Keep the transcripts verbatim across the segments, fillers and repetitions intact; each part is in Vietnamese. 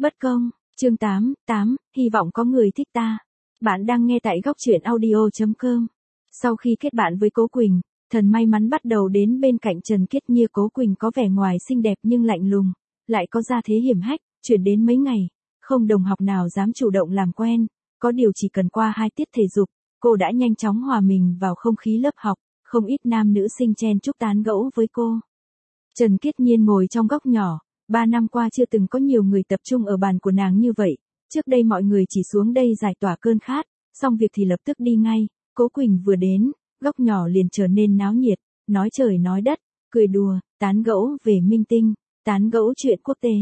Bất công, chương tám, tám, hy vọng có người thích ta. Bạn đang nghe tại góc truyện audio chấm com. Sau khi kết bạn với Cố Quỳnh, Thần may mắn bắt đầu đến bên cạnh Trần Kiết Nhiên. Cố Quỳnh có vẻ ngoài xinh đẹp nhưng lạnh lùng, lại có gia thế hiểm hách, chuyển đến mấy ngày, không đồng học nào dám chủ động làm quen, có điều chỉ cần qua hai tiết thể dục, cô đã nhanh chóng hòa mình vào không khí lớp học, không ít nam nữ sinh chen chúc tán gẫu với cô. Trần Kiết Nhiên ngồi trong góc nhỏ, ba năm qua chưa từng có nhiều người tập trung ở bàn của nàng như vậy, trước đây mọi người chỉ xuống đây giải tỏa cơn khát, xong việc thì lập tức đi ngay. Cố Quỳnh vừa đến, góc nhỏ liền trở nên náo nhiệt, nói trời nói đất, cười đùa, tán gẫu về minh tinh, tán gẫu chuyện quốc tế.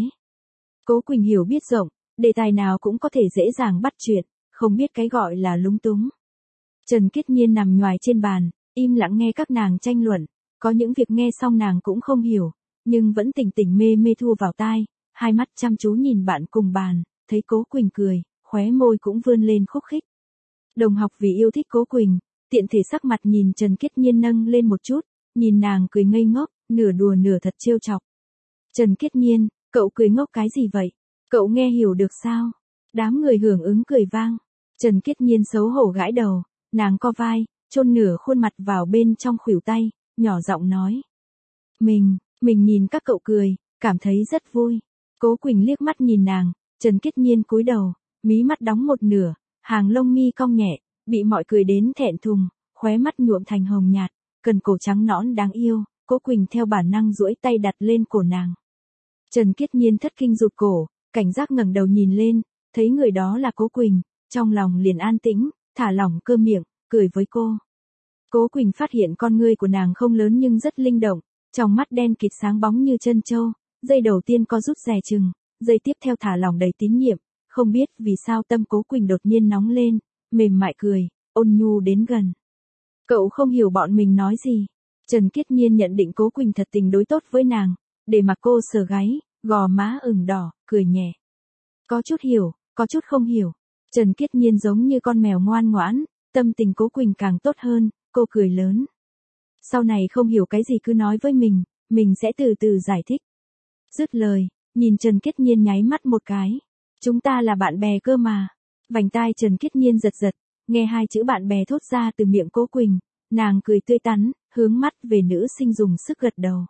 Cố Quỳnh hiểu biết rộng, đề tài nào cũng có thể dễ dàng bắt chuyện, không biết cái gọi là lúng túng. Trần Kiết Nhiên nằm nhoài trên bàn, im lặng nghe các nàng tranh luận, có những việc nghe xong nàng cũng không hiểu, nhưng vẫn tỉnh tỉnh mê mê thu vào tai, hai mắt chăm chú nhìn bạn cùng bàn, thấy Cố Quỳnh cười, khóe môi cũng vươn lên khúc khích. Đồng học vì yêu thích Cố Quỳnh, tiện thể sắc mặt nhìn Trần Kiết Nhiên nâng lên một chút, nhìn nàng cười ngây ngốc, nửa đùa nửa thật trêu chọc. Trần Kiết Nhiên, cậu cười ngốc cái gì vậy? Cậu nghe hiểu được sao? Đám người hưởng ứng cười vang. Trần Kiết Nhiên xấu hổ gãi đầu, nàng co vai, chôn nửa khuôn mặt vào bên trong khuỷu tay, nhỏ giọng nói. Mình, mình nhìn các cậu cười, cảm thấy rất vui. Cố Quỳnh liếc mắt nhìn nàng, Trần Kiết Nhiên cúi đầu, mí mắt đóng một nửa, hàng lông mi cong nhẹ, bị mọi cười đến thẹn thùng, khóe mắt nhuộm thành hồng nhạt, cần cổ trắng nõn đáng yêu, Cố Quỳnh theo bản năng duỗi tay đặt lên cổ nàng. Trần Kiết Nhiên thất kinh rụt cổ, cảnh giác ngẩng đầu nhìn lên, thấy người đó là Cố Quỳnh, trong lòng liền an tĩnh, thả lỏng cơ miệng, cười với cô. Cố Quỳnh phát hiện con ngươi của nàng không lớn nhưng rất linh động, trong mắt đen kịt sáng bóng như chân châu, giây đầu tiên có rút rè chừng, giây tiếp theo thả lỏng đầy tín nhiệm, không biết vì sao tâm Cố Quỳnh đột nhiên nóng lên, mềm mại cười, ôn nhu đến gần. Cậu không hiểu bọn mình nói gì. Trần Kiết Nhiên nhận định Cố Quỳnh thật tình đối tốt với nàng, để mặc cô sờ gáy, gò má ửng đỏ, cười nhẹ. Có chút hiểu, có chút không hiểu. Trần Kiết Nhiên giống như con mèo ngoan ngoãn, tâm tình Cố Quỳnh càng tốt hơn, cô cười lớn. Sau này không hiểu cái gì cứ nói với mình, mình sẽ từ từ giải thích. Dứt lời, nhìn Trần Kiết Nhiên nháy mắt một cái. Chúng ta là bạn bè cơ mà. Vành tai Trần Kiết Nhiên giật giật, nghe hai chữ bạn bè thốt ra từ miệng Cố Quỳnh, nàng cười tươi tắn, hướng mắt về nữ sinh dùng sức gật đầu.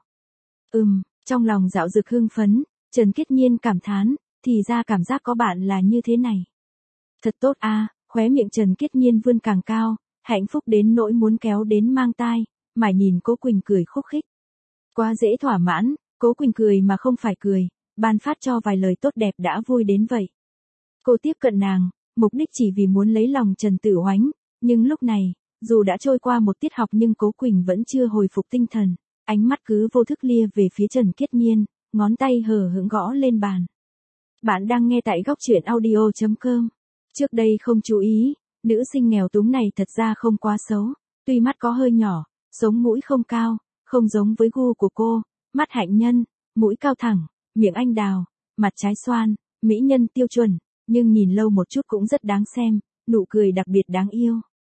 Ừm, trong lòng dạo dực hưng phấn, Trần Kiết Nhiên cảm thán, thì ra cảm giác có bạn là như thế này. Thật tốt a, à, khóe miệng Trần Kiết Nhiên vươn càng cao, hạnh phúc đến nỗi muốn kéo đến mang tai, mà nhìn Cố Quỳnh cười khúc khích. Quá dễ thỏa mãn, Cố Quỳnh cười mà không phải cười, ban phát cho vài lời tốt đẹp đã vui đến vậy. Cô tiếp cận nàng, mục đích chỉ vì muốn lấy lòng Trần Tử Oánh, nhưng lúc này, dù đã trôi qua một tiết học nhưng Cố Quỳnh vẫn chưa hồi phục tinh thần, ánh mắt cứ vô thức lia về phía Trần Kiết Nhiên, ngón tay hờ hững gõ lên bàn. Bạn đang nghe tại góc truyện audio chấm com. Trước đây không chú ý, nữ sinh nghèo túng này thật ra không quá xấu, tuy mắt có hơi nhỏ, sống mũi không cao, không giống với gu của cô, mắt hạnh nhân, mũi cao thẳng, miệng anh đào, mặt trái xoan, mỹ nhân tiêu chuẩn, nhưng nhìn lâu một chút cũng rất đáng xem, nụ cười đặc biệt đáng yêu.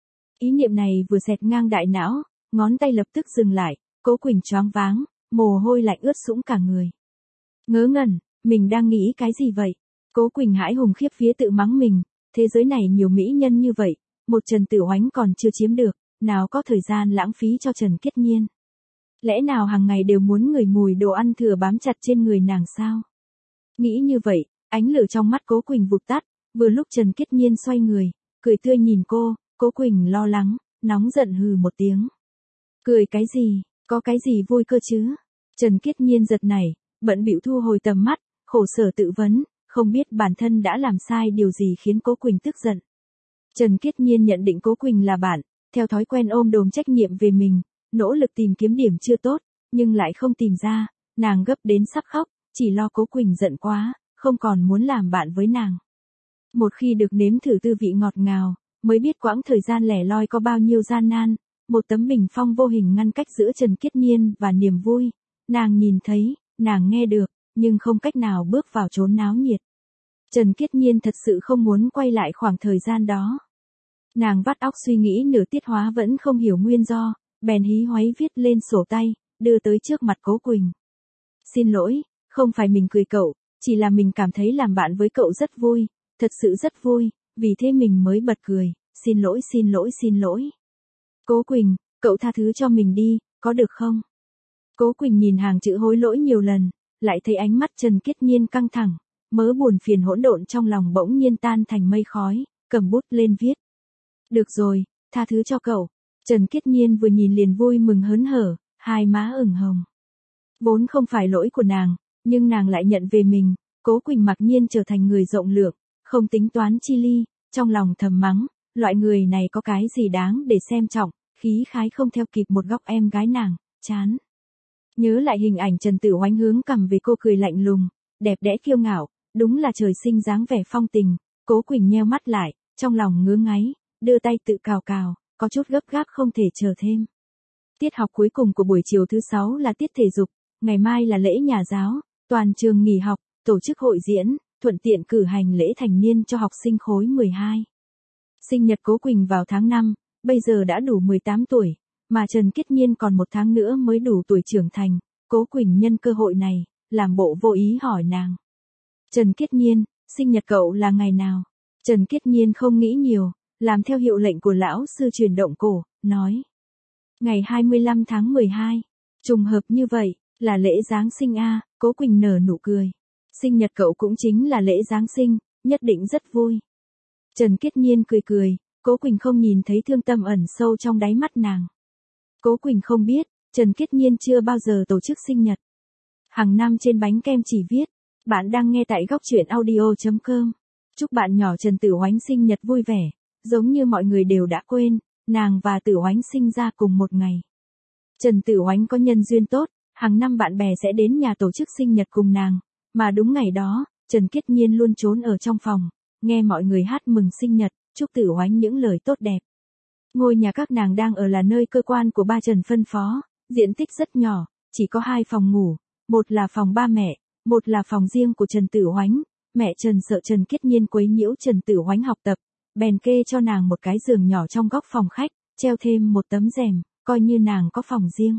Ý niệm này vừa xẹt ngang đại não, ngón tay lập tức dừng lại, Cố Quỳnh choáng váng, mồ hôi lạnh ướt sũng cả người. Ngớ ngẩn, mình đang nghĩ cái gì vậy? Cố Quỳnh hãi hùng khiếp vía tự mắng mình, thế giới này nhiều mỹ nhân như vậy, một Trần Tử Oánh còn chưa chiếm được, nào có thời gian lãng phí cho Trần Kiết Nhiên. Lẽ nào hàng ngày đều muốn ngửi mùi đồ ăn thừa bám chặt trên người nàng sao? Nghĩ như vậy, ánh lửa trong mắt Cố Quỳnh vụt tắt, vừa lúc Trần Kiết Nhiên xoay người, cười tươi nhìn cô, Cố Quỳnh lo lắng, nóng giận hừ một tiếng. Cười cái gì, có cái gì vui cơ chứ? Trần Kiết Nhiên giật nảy, bận bịu thu hồi tầm mắt, khổ sở tự vấn, không biết bản thân đã làm sai điều gì khiến Cố Quỳnh tức giận. Trần Kiết Nhiên nhận định Cố Quỳnh là bạn, theo thói quen ôm đồm trách nhiệm về mình, nỗ lực tìm kiếm điểm chưa tốt, nhưng lại không tìm ra, nàng gấp đến sắp khóc, chỉ lo Cố Quỳnh giận quá, không còn muốn làm bạn với nàng. Một khi được nếm thử tư vị ngọt ngào, mới biết quãng thời gian lẻ loi có bao nhiêu gian nan, một tấm bình phong vô hình ngăn cách giữa Trần Kiết Nhiên và niềm vui, nàng nhìn thấy, nàng nghe được, nhưng không cách nào bước vào chốn náo nhiệt. Trần Kiết Nhiên thật sự không muốn quay lại khoảng thời gian đó. Nàng vắt óc suy nghĩ nửa tiết hóa vẫn không hiểu nguyên do, bèn hí hoáy viết lên sổ tay, đưa tới trước mặt Cố Quỳnh. Xin lỗi, không phải mình cười cậu, Chỉ là mình cảm thấy làm bạn với cậu rất vui, thật sự rất vui, vì thế mình mới bật cười, xin lỗi xin lỗi xin lỗi. Cố Quỳnh, cậu tha thứ cho mình đi, có được không? Cố Quỳnh nhìn hàng chữ hối lỗi nhiều lần, lại thấy ánh mắt Trần Kiết Nhiên căng thẳng, mớ buồn phiền hỗn độn trong lòng bỗng nhiên tan thành mây khói, cầm bút lên viết. Được rồi, tha thứ cho cậu. Trần Kiết Nhiên vừa nhìn liền vui mừng hớn hở, hai má ửng hồng. Vốn không phải lỗi của nàng, nhưng nàng lại nhận về mình. Cố Quỳnh mặc nhiên trở thành người rộng lượng, không tính toán chi ly, trong lòng thầm mắng, loại người này có cái gì đáng để xem trọng, khí khái không theo kịp một góc em gái nàng, chán. Nhớ lại hình ảnh Trần Tử Oánh hướng cằm về cô cười lạnh lùng, đẹp đẽ kiêu ngạo, đúng là trời sinh dáng vẻ phong tình. Cố Quỳnh nheo mắt lại, trong lòng ngứa ngáy, đưa tay tự cào cào, có chút gấp gáp không thể chờ thêm. Tiết học cuối cùng của buổi chiều thứ sáu là tiết thể dục, ngày mai là lễ nhà giáo, toàn trường nghỉ học, tổ chức hội diễn, thuận tiện cử hành lễ thành niên cho học sinh khối mười hai. Sinh nhật Cố Quỳnh vào tháng năm, bây giờ đã đủ mười tám tuổi, mà Trần Kiết Nhiên còn một tháng nữa mới đủ tuổi trưởng thành. Cố Quỳnh nhân cơ hội này, làm bộ vô ý hỏi nàng. Trần Kiết Nhiên, sinh nhật cậu là ngày nào? Trần Kiết Nhiên không nghĩ nhiều, làm theo hiệu lệnh của lão sư chuyển động cổ, nói. Ngày hai mươi lăm tháng mười hai, trùng hợp như vậy, là lễ Giáng sinh a. Cố Quỳnh nở nụ cười. Sinh nhật cậu cũng chính là lễ Giáng sinh, nhất định rất vui. Trần Kiết Nhiên cười cười, Cố Quỳnh không nhìn thấy thương tâm ẩn sâu trong đáy mắt nàng. Cố Quỳnh không biết, Trần Kiết Nhiên chưa bao giờ tổ chức sinh nhật. Hàng năm trên bánh kem chỉ viết, bạn đang nghe tại góc truyện audio chấm com. Chúc bạn nhỏ Trần Tử Oánh sinh nhật vui vẻ, giống như mọi người đều đã quên, nàng và Tử Oánh sinh ra cùng một ngày. Trần Tử Oánh có nhân duyên tốt, hàng năm bạn bè sẽ đến nhà tổ chức sinh nhật cùng nàng, mà đúng ngày đó, Trần Kiết Nhiên luôn trốn ở trong phòng, nghe mọi người hát mừng sinh nhật, chúc Tử Oánh những lời tốt đẹp. Ngôi nhà các nàng đang ở là nơi cơ quan của ba Trần phân phó, diện tích rất nhỏ, chỉ có hai phòng ngủ, một là phòng ba mẹ, một là phòng riêng của Trần Tử Oánh. Mẹ Trần sợ Trần Kiết Nhiên quấy nhiễu Trần Tử Oánh học tập, bèn kê cho nàng một cái giường nhỏ trong góc phòng khách, treo thêm một tấm rèm, coi như nàng có phòng riêng.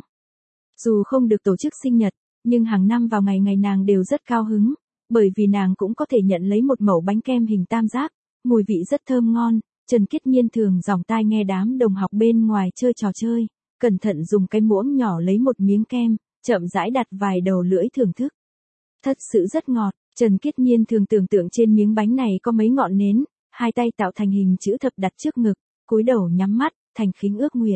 Dù không được tổ chức sinh nhật, nhưng hàng năm vào ngày ngày nàng đều rất cao hứng, bởi vì nàng cũng có thể nhận lấy một mẩu bánh kem hình tam giác, mùi vị rất thơm ngon. Trần Kiết Nhiên thường dòng tai nghe đám đồng học bên ngoài chơi trò chơi, cẩn thận dùng cái muỗng nhỏ lấy một miếng kem, chậm rãi đặt vài đầu lưỡi thưởng thức. Thật sự rất ngọt. Trần Kiết Nhiên thường tưởng tượng trên miếng bánh này có mấy ngọn nến, hai tay tạo thành hình chữ thập đặt trước ngực, cúi đầu nhắm mắt, thành kính ước nguyện.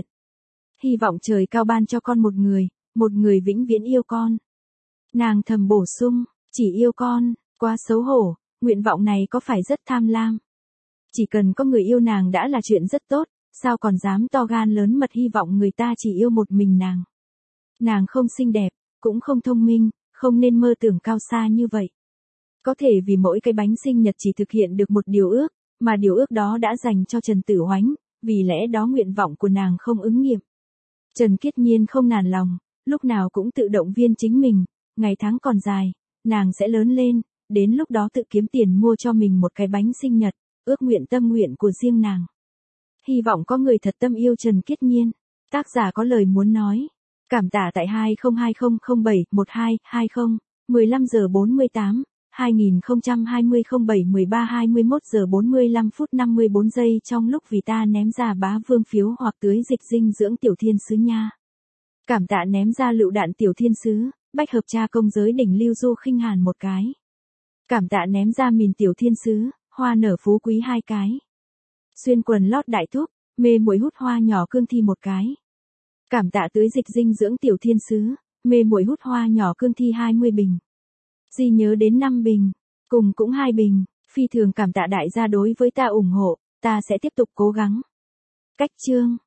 Hy vọng trời cao ban cho con một người, một người vĩnh viễn yêu con. Nàng thầm bổ sung, chỉ yêu con, quá xấu hổ, nguyện vọng này có phải rất tham lam. Chỉ cần có người yêu nàng đã là chuyện rất tốt, sao còn dám to gan lớn mật hy vọng người ta chỉ yêu một mình nàng. Nàng không xinh đẹp, cũng không thông minh, không nên mơ tưởng cao xa như vậy. Có thể vì mỗi cái bánh sinh nhật chỉ thực hiện được một điều ước, mà điều ước đó đã dành cho Trần Tử Oánh, vì lẽ đó nguyện vọng của nàng không ứng nghiệm. Trần Kiết Nhiên không nản lòng, lúc nào cũng tự động viên chính mình, ngày tháng còn dài, nàng sẽ lớn lên, đến lúc đó tự kiếm tiền mua cho mình một cái bánh sinh nhật, ước nguyện tâm nguyện của riêng nàng. Hy vọng có người thật tâm yêu Trần Kiết Nhiên. Tác giả có lời muốn nói. Cảm tạ tại hai không hai không không bảy một hai hai không, mười lăm giờ bốn mươi tám, hai nghìn không trăm hai mươi không bảy mười ba hai mươi mốt giờ bốn mươi lăm phút năm mươi bốn giây trong lúc vì ta ném ra bá vương phiếu hoặc tưới dịch dinh dưỡng tiểu thiên sứ nha. Cảm tạ ném ra lựu đạn tiểu thiên sứ, bách hợp tra công giới đỉnh lưu du khinh hàn một cái. Cảm tạ ném ra mìn tiểu thiên sứ, hoa nở phú quý hai cái. Xuyên quần lót đại thúc, mê muội hút hoa nhỏ cương thi một cái. Cảm tạ tưới dịch dinh dưỡng tiểu thiên sứ, mê muội hút hoa nhỏ cương thi hai mươi bình. Di nhớ đến năm bình, cùng cũng hai bình, phi thường cảm tạ đại gia đối với ta ủng hộ, ta sẽ tiếp tục cố gắng. Cách chương